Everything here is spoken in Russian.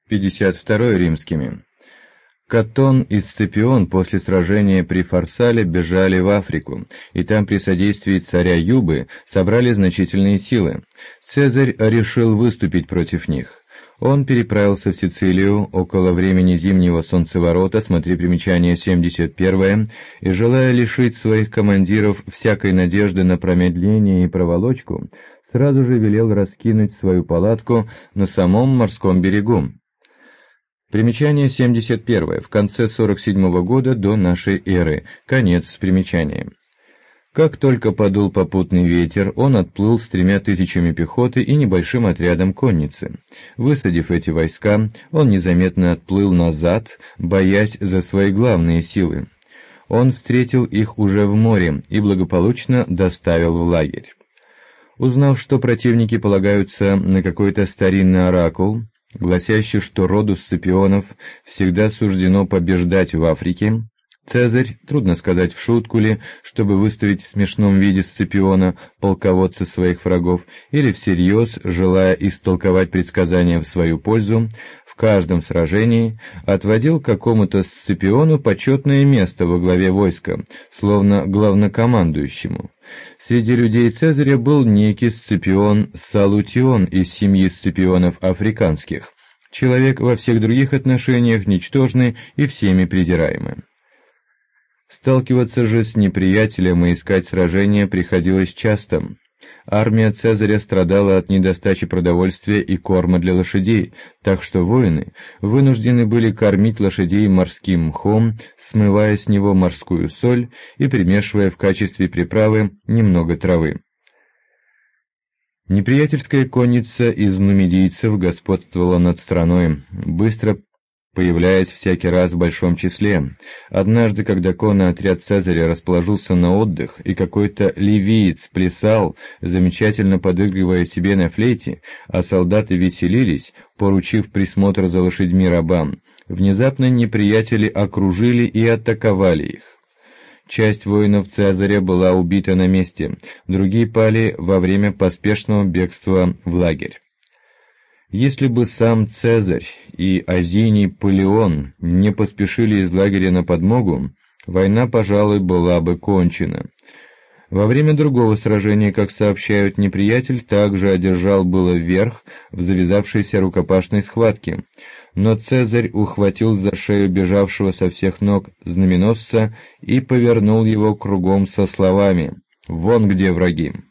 52 римскими. Каттон и Сципион после сражения при Фарсале бежали в Африку, и там при содействии царя Юбы собрали значительные силы. Цезарь решил выступить против них. Он переправился в Сицилию около времени зимнего солнцеворота, смотри примечание 71, и, желая лишить своих командиров всякой надежды на промедление и проволочку, сразу же велел раскинуть свою палатку на самом морском берегу. Примечание 71. В конце 47 года до нашей эры. Конец примечания. Как только подул попутный ветер, он отплыл с 3000 пехоты и небольшим отрядом конницы. Высадив эти войска, он незаметно отплыл назад, боясь за свои главные силы. Он встретил их уже в море и благополучно доставил в лагерь. Узнав, что противники полагаются на какой-то старинный оракул, гласящий, что роду Сципионов всегда суждено побеждать в Африке, Цезарь, трудно сказать в шутку ли, чтобы выставить в смешном виде Сципиона, полководца своих врагов, или всерьез, желая истолковать предсказания в свою пользу, в каждом сражении отводил какому-то Сципиону почетное место во главе войска, словно главнокомандующему. Среди людей Цезаря был некий Сципион Салутион из семьи Сципионов африканских, человек во всех других отношениях ничтожный и всеми презираемый. Сталкиваться же с неприятелем и искать сражения приходилось часто. Армия Цезаря страдала от недостачи продовольствия и корма для лошадей, так что воины вынуждены были кормить лошадей морским мхом, смывая с него морскую соль и примешивая в качестве приправы немного травы. Неприятельская конница из нумидийцев господствовала над страной, быстро появляясь всякий раз в большом числе. Однажды, когда конный отряд Цезаря расположился на отдых, и какой-то ливиец плясал, замечательно подыгрывая себе на флейте, а солдаты веселились, поручив присмотр за лошадьми рабам, внезапно неприятели окружили и атаковали их. Часть воинов Цезаря была убита на месте, другие пали во время поспешного бегства в лагерь. Если бы сам Цезарь и Азиний Палеон не поспешили из лагеря на подмогу, война, пожалуй, была бы кончена. Во время другого сражения, как сообщают, неприятель также одержал было верх в завязавшейся рукопашной схватке, но Цезарь ухватил за шею бежавшего со всех ног знаменосца и повернул его кругом со словами: «Вон где враги».